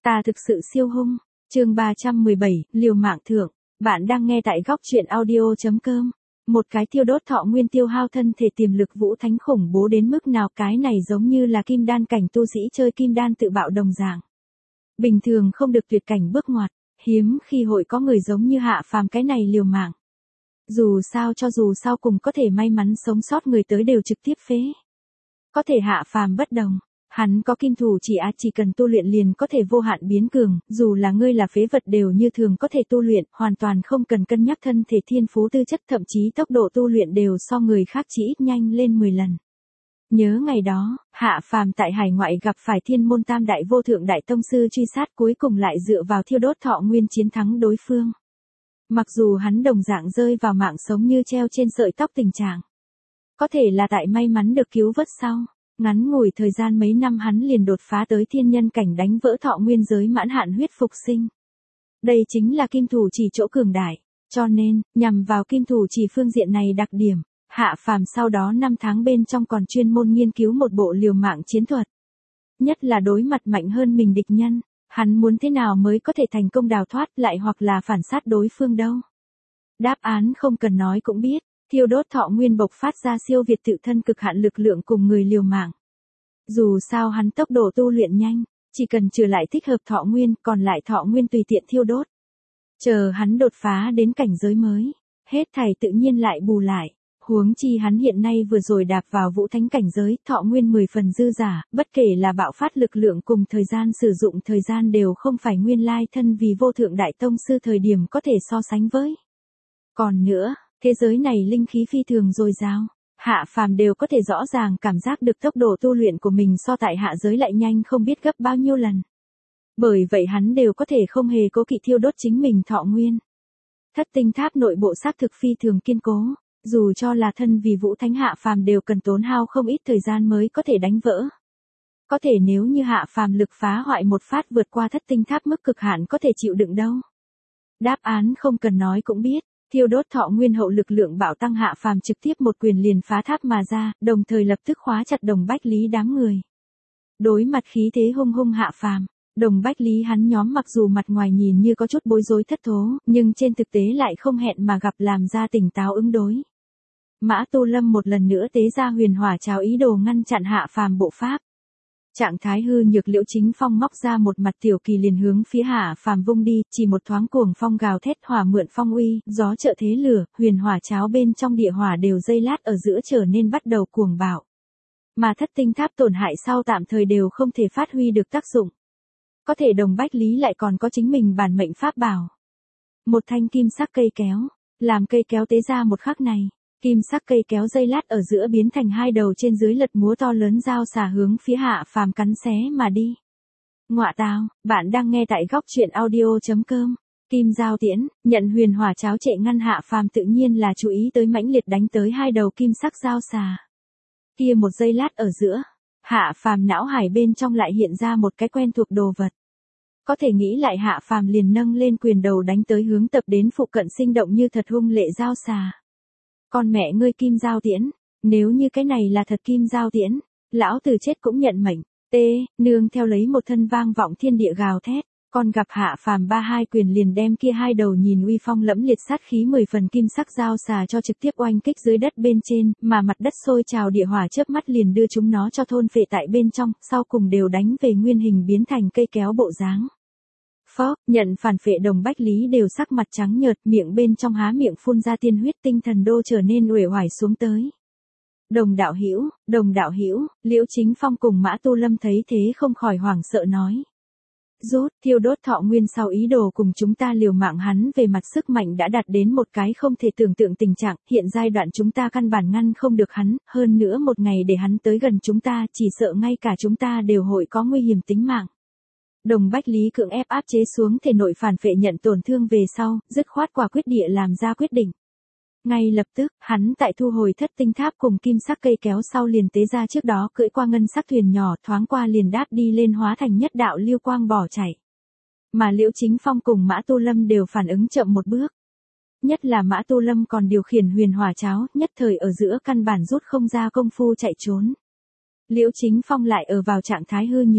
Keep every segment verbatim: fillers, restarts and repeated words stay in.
Ta thực sự siêu hung. Chương ba trăm mười bảy, liều mạng thượng. Bạn đang nghe tại góc truyện audio chấm com. Một cái thiêu đốt thọ nguyên tiêu hao thân thể tiềm lực vũ thánh khủng bố đến mức nào, cái này giống như là kim đan cảnh tu sĩ chơi kim đan tự bạo đồng dạng. Bình thường không được tuyệt cảnh bước ngoặt, hiếm khi hội có người giống như Hạ Phàm cái này liều mạng. Dù sao cho dù sau cùng có thể may mắn sống sót người tới đều trực tiếp phế. Có thể Hạ Phàm bất đồng. Hắn có kim thủ chỉ á, chỉ cần tu luyện liền có thể vô hạn biến cường, dù là ngươi là phế vật đều như thường có thể tu luyện, hoàn toàn không cần cân nhắc thân thể thiên phú tư chất, thậm chí tốc độ tu luyện đều so người khác chỉ ít nhanh lên mười lần. Nhớ ngày đó, Hạ Phàm tại hải ngoại gặp phải thiên môn tam đại vô thượng đại tông sư truy sát, cuối cùng lại dựa vào thiêu đốt thọ nguyên chiến thắng đối phương. Mặc dù hắn đồng dạng rơi vào mạng sống như treo trên sợi tóc tình trạng. Có thể là tại may mắn được cứu vớt sau. Ngắn ngủi thời gian mấy năm hắn liền đột phá tới thiên nhân cảnh, đánh vỡ thọ nguyên giới mãn hạn huyết phục sinh. Đây chính là kim thủ chỉ chỗ cường đại, cho nên, nhằm vào kim thủ chỉ phương diện này đặc điểm, Hạ Phàm sau đó năm tháng bên trong còn chuyên môn nghiên cứu một bộ liều mạng chiến thuật. Nhất là đối mặt mạnh hơn mình địch nhân, hắn muốn thế nào mới có thể thành công đào thoát lại hoặc là phản sát đối phương đâu. Đáp án không cần nói cũng biết. Thiêu đốt thọ nguyên bộc phát ra siêu việt tự thân cực hạn lực lượng cùng người liều mạng. Dù sao hắn tốc độ tu luyện nhanh, chỉ cần trừ lại thích hợp thọ nguyên, còn lại thọ nguyên tùy tiện thiêu đốt. Chờ hắn đột phá đến cảnh giới mới, hết thảy tự nhiên lại bù lại. Huống chi hắn hiện nay vừa rồi đạp vào vũ thánh cảnh giới, thọ nguyên mười phần dư giả, bất kể là bạo phát lực lượng cùng thời gian sử dụng thời gian đều không phải nguyên lai thân vì vô thượng đại tông sư thời điểm có thể so sánh với. Còn nữa, thế giới này linh khí phi thường dồi dào, Hạ Phàm đều có thể rõ ràng cảm giác được tốc độ tu luyện của mình so tại hạ giới lại nhanh không biết gấp bao nhiêu lần. Bởi vậy hắn đều có thể không hề cố kỵ thiêu đốt chính mình thọ nguyên. Thất tinh tháp nội bộ xác thực phi thường kiên cố, dù cho là thân vì vũ thánh Hạ Phàm đều cần tốn hao không ít thời gian mới có thể đánh vỡ. Có thể nếu như Hạ Phàm lực phá hoại một phát vượt qua thất tinh tháp mức cực hạn có thể chịu đựng đâu. Đáp án không cần nói cũng biết. Thiêu đốt thọ nguyên hậu lực lượng bạo tăng, Hạ Phàm trực tiếp một quyền liền phá tháp mà ra, đồng thời lập tức khóa chặt Đồng Bách Lý đám người. Đối mặt khí thế hung hung Hạ Phàm, Đồng Bách Lý hắn nhóm mặc dù mặt ngoài nhìn như có chút bối rối thất thố, nhưng trên thực tế lại không hẹn mà gặp làm ra tỉnh táo ứng đối. Mã Tu Lâm một lần nữa tế ra huyền hỏa cháo ý đồ ngăn chặn Hạ Phàm bộ pháp. Trạng thái hư nhược Liễu Chính Phong móc ra một mặt tiểu kỳ liền hướng phía Hạ Phàm vung đi, chỉ một thoáng cuồng phong gào thét, hỏa mượn phong uy, gió trợ thế lửa, huyền hỏa cháo bên trong địa hỏa đều giây lát ở giữa trở nên bắt đầu cuồng bạo. Mà thất tinh tháp tổn hại sau tạm thời đều không thể phát huy được tác dụng. Có thể Đồng Bách Lý lại còn có chính mình bản mệnh pháp bảo. Một thanh kim sắc cây kéo, làm cây kéo tế ra một khắc này. Kim sắc cây kéo dây lát ở giữa biến thành hai đầu trên dưới lật múa to lớn dao xà hướng phía Hạ Phàm cắn xé mà đi. Ngọa tào, bạn đang nghe tại góc truyện audio chấm com. Kim giao tiễn, nhận huyền hỏa cháo trệ ngăn Hạ Phàm tự nhiên là chú ý tới mãnh liệt đánh tới hai đầu kim sắc dao xà. Kia một giây lát ở giữa, Hạ Phàm não hải bên trong lại hiện ra một cái quen thuộc đồ vật. Có thể nghĩ lại Hạ Phàm liền nâng lên quyền đầu đánh tới hướng tập đến phụ cận sinh động như thật hung lệ dao xà. Con mẹ ngươi kim giao tiễn, nếu như cái này là thật kim giao tiễn, lão tử chết cũng nhận mệnh. Tê, nương theo lấy một thân vang vọng thiên địa gào thét, con gặp Hạ Phàm ba hai quyền liền đem kia hai đầu nhìn uy phong lẫm liệt sát khí mười phần kim sắc dao xà cho trực tiếp oanh kích dưới đất bên trên, mà mặt đất sôi trào địa hỏa chớp mắt liền đưa chúng nó cho thôn phệ tại bên trong, sau cùng đều đánh về nguyên hình biến thành cây kéo bộ dáng. Phó, nhận phản phệ Đồng Bách Lý đều sắc mặt trắng nhợt, miệng bên trong há miệng phun ra tiên huyết, tinh thần đô trở nên uể oải xuống tới. Đồng đạo hữu, Đồng đạo hữu, Liễu Chính Phong cùng Mã Tu Lâm thấy thế không khỏi hoảng sợ nói. Rốt, thiêu đốt thọ nguyên sau ý đồ cùng chúng ta liều mạng, hắn về mặt sức mạnh đã đạt đến một cái không thể tưởng tượng tình trạng, hiện giai đoạn chúng ta căn bản ngăn không được hắn, hơn nữa một ngày để hắn tới gần chúng ta chỉ sợ ngay cả chúng ta đều hội có nguy hiểm tính mạng. Đồng Bách Lý cưỡng ép áp chế xuống thể nội phản phệ nhận tổn thương về sau, dứt khoát quả quyết địa làm ra quyết định. Ngay lập tức, hắn tại thu hồi thất tinh tháp cùng kim sắc cây kéo sau liền tế ra trước đó cưỡi qua ngân sắc thuyền nhỏ, thoáng qua liền đáp đi lên hóa thành nhất đạo lưu quang bỏ chạy. Mà Liễu Chính Phong cùng Mã Tu Lâm đều phản ứng chậm một bước. Nhất là Mã Tu Lâm còn điều khiển huyền hỏa cháo, nhất thời ở giữa căn bản rút không ra công phu chạy trốn. Liễu Chính Phong lại ở vào trạng thái hư nhược.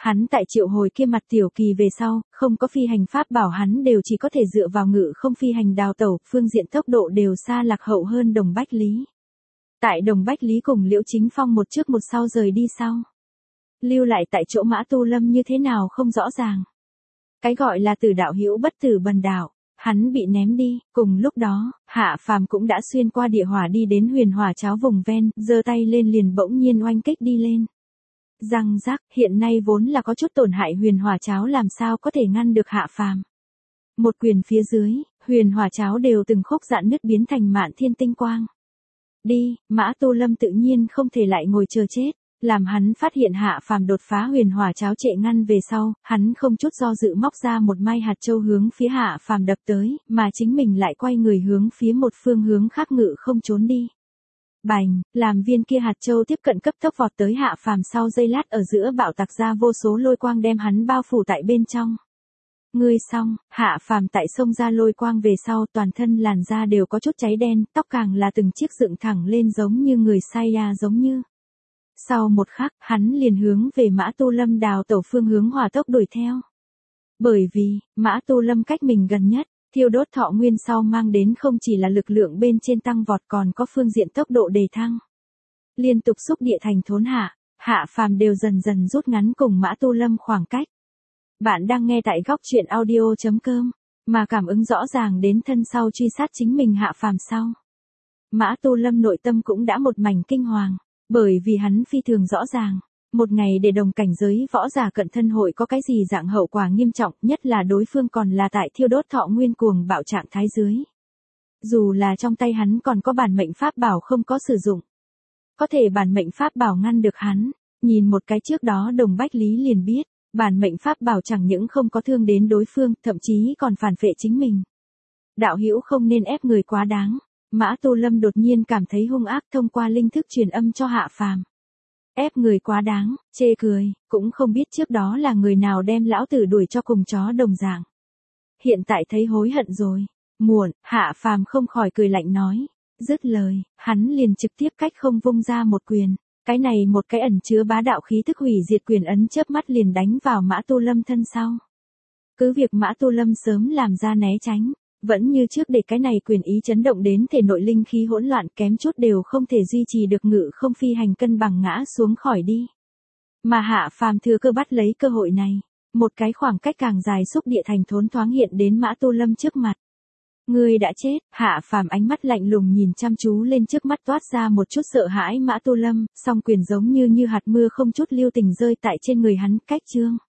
Hắn tại triệu hồi kia mặt tiểu kỳ về sau, không có phi hành pháp bảo hắn đều chỉ có thể dựa vào ngự không phi hành đào tẩu, phương diện tốc độ đều xa lạc hậu hơn Đồng Bách Lý. Tại Đồng Bách Lý cùng Liễu Chính Phong một trước một sau rời đi sau. Lưu lại tại chỗ Mã Tu Lâm như thế nào không rõ ràng. Cái gọi là tử đạo hữu bất tử bần đạo, hắn bị ném đi, cùng lúc đó, Hạ Phàm cũng đã xuyên qua địa hỏa đi đến huyền hỏa cháo vùng ven, giơ tay lên liền bỗng nhiên oanh kích đi lên. Răng rắc, hiện nay vốn là có chút tổn hại huyền hỏa cháo làm sao có thể ngăn được Hạ Phàm. Một quyền phía dưới, huyền hỏa cháo đều từng khúc dạn nứt biến thành mạn thiên tinh quang. Đi, Mã Tu Lâm tự nhiên không thể lại ngồi chờ chết. Làm hắn phát hiện Hạ Phàm đột phá huyền hỏa cháo trệ ngăn về sau, hắn không chút do dự móc ra một mai hạt châu hướng phía Hạ Phàm đập tới, mà chính mình lại quay người hướng phía một phương hướng khác ngự không trốn đi. Bành, làm viên kia hạt châu tiếp cận cấp tốc vọt tới Hạ Phàm sau giây lát ở giữa bạo tạc ra vô số lôi quang đem hắn bao phủ tại bên trong. Ngươi xong, Hạ Phàm tại sông ra lôi quang về sau toàn thân làn da đều có chút cháy đen, tóc càng là từng chiếc dựng thẳng lên giống như người say ya giống như. Sau một khắc, hắn liền hướng về Mã Tu Lâm đào tẩu phương hướng hỏa tốc đuổi theo. Bởi vì, Mã Tu Lâm cách mình gần nhất, thiêu đốt thọ nguyên sau mang đến không chỉ là lực lượng bên trên tăng vọt còn có phương diện tốc độ đề thăng. Liên tục xúc địa thành thốn hạ, Hạ Phàm đều dần dần rút ngắn cùng Mã Tu Lâm khoảng cách. Bạn đang nghe tại góc truyện audio chấm com, mà cảm ứng rõ ràng đến thân sau truy sát chính mình Hạ Phàm sau. Mã Tu Lâm nội tâm cũng đã một mảnh kinh hoàng. Bởi vì hắn phi thường rõ ràng, một ngày để đồng cảnh giới võ giả cận thân hội có cái gì dạng hậu quả nghiêm trọng, nhất là đối phương còn là tại thiêu đốt thọ nguyên cuồng bạo trạng thái dưới. Dù là trong tay hắn còn có bản mệnh pháp bảo không có sử dụng, có thể bản mệnh pháp bảo ngăn được hắn, nhìn một cái trước đó Đồng Bách Lý liền biết, bản mệnh pháp bảo chẳng những không có thương đến đối phương, thậm chí còn phản phệ chính mình. Đạo hữu không nên ép người quá đáng. Mã Tu Lâm đột nhiên cảm thấy hung ác thông qua linh thức truyền âm cho Hạ Phàm. Ép người quá đáng, chê cười, cũng không biết trước đó là người nào đem lão tử đuổi cho cùng chó đồng dạng. Hiện tại thấy hối hận rồi, muộn, Hạ Phàm không khỏi cười lạnh nói. Dứt lời, hắn liền trực tiếp cách không vung ra một quyền. Cái này một cái ẩn chứa bá đạo khí thức hủy diệt quyền ấn chớp mắt liền đánh vào Mã Tu Lâm thân sau. Cứ việc Mã Tu Lâm sớm làm ra né tránh. Vẫn như trước để cái này quyền ý chấn động đến thể nội linh khí hỗn loạn kém chút đều không thể duy trì được ngự không phi hành cân bằng ngã xuống khỏi đi. Mà Hạ Phàm thừa cơ bắt lấy cơ hội này, một cái khoảng cách càng dài xúc địa thành thốn thoáng hiện đến Mã Tu Lâm trước mặt. Ngươi đã chết, Hạ Phàm ánh mắt lạnh lùng nhìn chăm chú lên trước mắt toát ra một chút sợ hãi Mã Tu Lâm, song quyền giống như như hạt mưa không chút lưu tình rơi tại trên người hắn, cách chương.